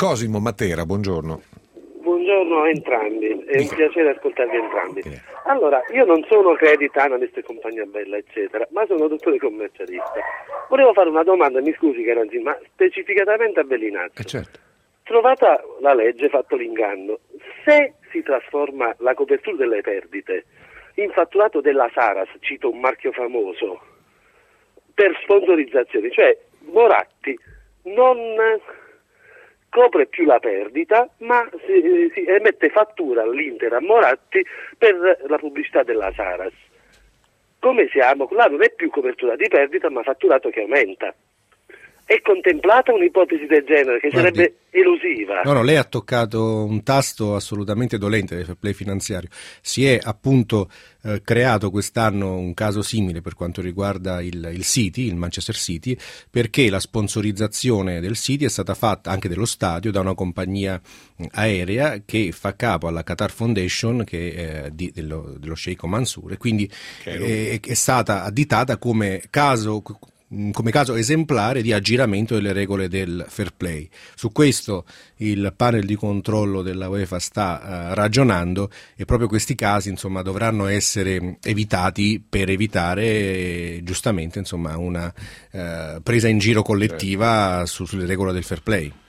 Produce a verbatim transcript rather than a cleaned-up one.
Cosimo Matera, buongiorno. Buongiorno a entrambi, è un piacere ascoltarvi entrambi. Allora, io non sono credit analyst e compagnia bella, eccetera, ma sono dottore commercialista. Volevo fare una domanda, mi scusi Caranzi, ma specificatamente a Bellinazzo. Eh certo. Trovata la legge, fatto l'inganno, se si trasforma la copertura delle perdite in fatturato della Saras, cito un marchio famoso, per sponsorizzazioni, cioè Moratti non copre più la perdita, ma si, si emette fattura all'Inter a Moratti per la pubblicità della Saras. Come siamo? Là non è più copertura di perdita, ma fatturato che aumenta. È contemplata un'ipotesi del genere che Guardi, sarebbe elusiva? No, no, lei ha toccato un tasto assolutamente dolente del fair play finanziario. Si è appunto eh, creato quest'anno un caso simile per quanto riguarda il, il City, il Manchester City, perché la sponsorizzazione del City è stata fatta, anche dello stadio, da una compagnia aerea che fa capo alla Qatar Foundation, che è di, dello, dello Sheikh Mansour, e quindi è, è stata additata come caso come caso esemplare di aggiramento delle regole del fair play. Su questo il panel di controllo della UEFA sta uh, ragionando, e proprio questi casi insomma dovranno essere evitati per evitare eh, giustamente insomma una uh, presa in giro collettiva su, sulle regole del fair play.